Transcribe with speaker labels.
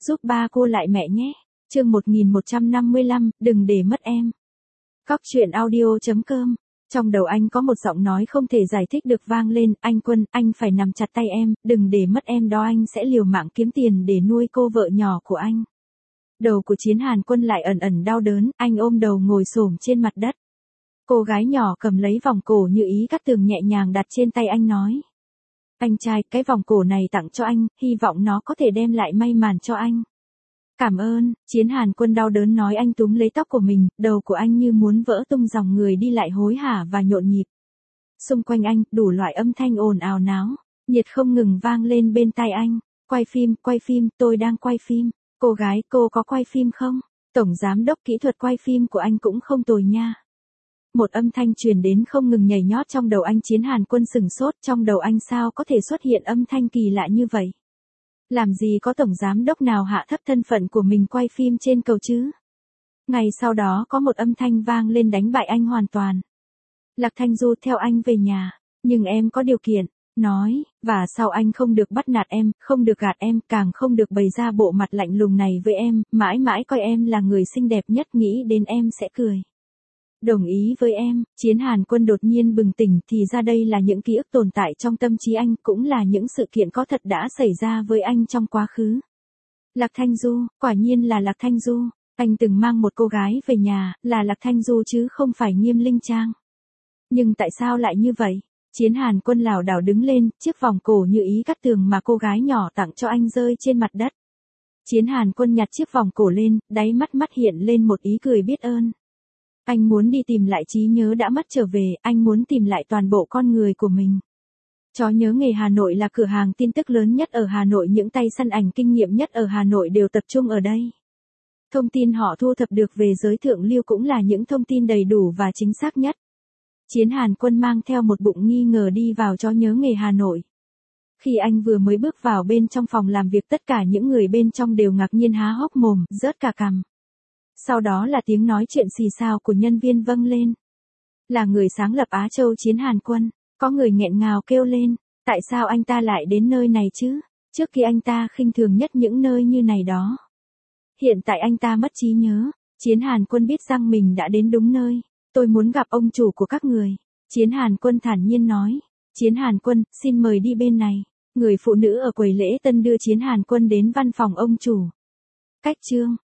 Speaker 1: giúp ba cô lại mẹ nhé. Chương 1155, đừng để mất em. Cóc truyện audio.com. Trong đầu anh có một giọng nói không thể giải thích được vang lên, anh Quân, anh phải nắm chặt tay em, đừng để mất em đó, anh sẽ liều mạng kiếm tiền để nuôi cô vợ nhỏ của anh. Đầu của Chiến Hàn Quân lại ẩn ẩn đau đớn, anh ôm đầu ngồi xổm trên mặt đất. Cô gái nhỏ cầm lấy vòng cổ như ý cắt tường nhẹ nhàng đặt trên tay anh nói. Anh trai, cái vòng cổ này tặng cho anh, hy vọng nó có thể đem lại may mắn cho anh. Cảm ơn, Chiến Hàn Quân đau đớn nói, anh túm lấy tóc của mình, đầu của anh như muốn vỡ tung, dòng người đi lại hối hả và nhộn nhịp. Xung quanh anh, đủ loại âm thanh ồn ào náo, nhiệt không ngừng vang lên bên tai anh. Quay phim, tôi đang quay phim. Cô gái, cô có quay phim không? Tổng giám đốc kỹ thuật quay phim của anh cũng không tồi nha. Một âm thanh truyền đến không ngừng nhảy nhót trong đầu anh. Chiến Hàn Quân sửng sốt, trong đầu anh sao có thể xuất hiện âm thanh kỳ lạ như vậy? Làm gì có tổng giám đốc nào hạ thấp thân phận của mình quay phim trên cầu chứ? Ngày sau đó có một âm thanh vang lên đánh bại anh hoàn toàn. Lạc Thanh Du, theo anh về nhà, nhưng em có điều kiện. Nói, và sau anh không được bắt nạt em, không được gạt em, càng không được bày ra bộ mặt lạnh lùng này với em, mãi mãi coi em là người xinh đẹp nhất, nghĩ đến em sẽ cười. Đồng ý với em. Chiến Hàn Quân đột nhiên bừng tỉnh, thì ra đây là những ký ức tồn tại trong tâm trí anh, cũng là những sự kiện có thật đã xảy ra với anh trong quá khứ. Lạc Thanh Du, quả nhiên là Lạc Thanh Du, anh từng mang một cô gái về nhà, là Lạc Thanh Du chứ không phải Nghiêm Linh Trang. Nhưng tại sao lại như vậy? Chiến Hàn Quân lảo đảo đứng lên, chiếc vòng cổ như ý cắt tường mà cô gái nhỏ tặng cho anh rơi trên mặt đất. Chiến Hàn Quân nhặt chiếc vòng cổ lên, đáy mắt hiện lên một ý cười biết ơn. Anh muốn đi tìm lại trí nhớ đã mất trở về, anh muốn tìm lại toàn bộ con người của mình. Chó nhớ nghề Hà Nội là cửa hàng tin tức lớn nhất ở Hà Nội, những tay săn ảnh kinh nghiệm nhất ở Hà Nội đều tập trung ở đây. Thông tin họ thu thập được về giới thượng lưu cũng là những thông tin đầy đủ và chính xác nhất. Chiến Hàn Quân mang theo một bụng nghi ngờ đi vào chó nhớ nghề Hà Nội. Khi anh vừa mới bước vào bên trong phòng làm việc, tất cả những người bên trong đều ngạc nhiên há hốc mồm, rớt cả cằm. Sau đó là tiếng nói chuyện xì xào của nhân viên vang lên. Là người sáng lập Á Châu Chiến Hàn Quân. Có người nghẹn ngào kêu lên, tại sao anh ta lại đến nơi này chứ? Trước khi anh ta khinh thường nhất những nơi như này đó. Hiện tại anh ta mất trí nhớ. Chiến Hàn Quân biết rằng mình đã đến đúng nơi. Tôi muốn gặp ông chủ của các người. Chiến Hàn Quân thản nhiên nói. Chiến Hàn Quân, xin mời đi bên này. Người phụ nữ ở quầy lễ tân đưa Chiến Hàn Quân đến văn phòng ông chủ. Cách chương